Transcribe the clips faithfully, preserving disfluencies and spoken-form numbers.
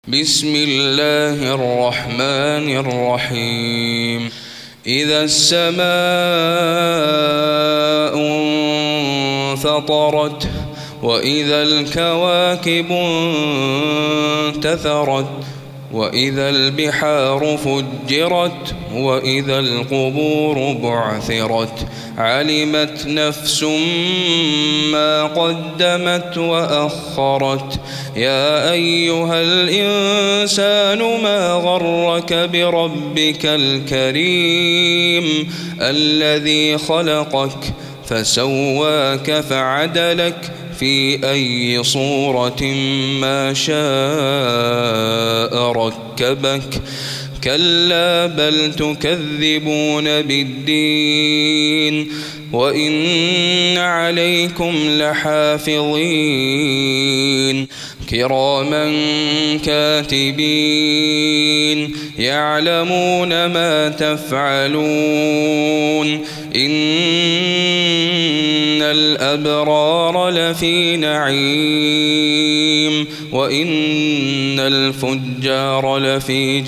بسم الله الرحمن الرحيم. إذا السماء انفطرت وإذا الكواكب انتثرت وإذا البحار فجرت وإذا القبور بعثرت علمت نفس ما قدمت وأخرت. يا أيها الإنسان ما غرك بربك الكريم الذي خلقك فسواك فعدلك في أي صورة ما شاء ركبك. كلا بل تكذبون بالدين وإن عليكم لحافظين كراما كاتبين يعلمون ما تفعلون. إن الأبرار لفي نعيم وإن الفجار لفي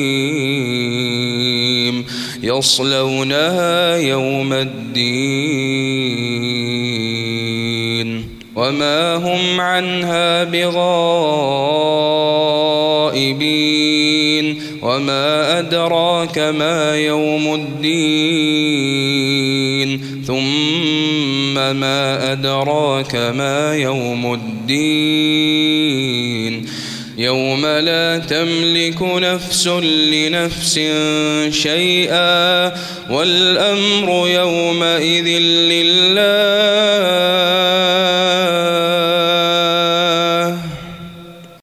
جحيم يصلونها يوم الدين وما هم عنها بغائبين. وما أدراك ما يوم الدين ثم ما أدراك ما يوم الدين يوم لا تملك نفس لنفس شيئا والأمر يومئذ لله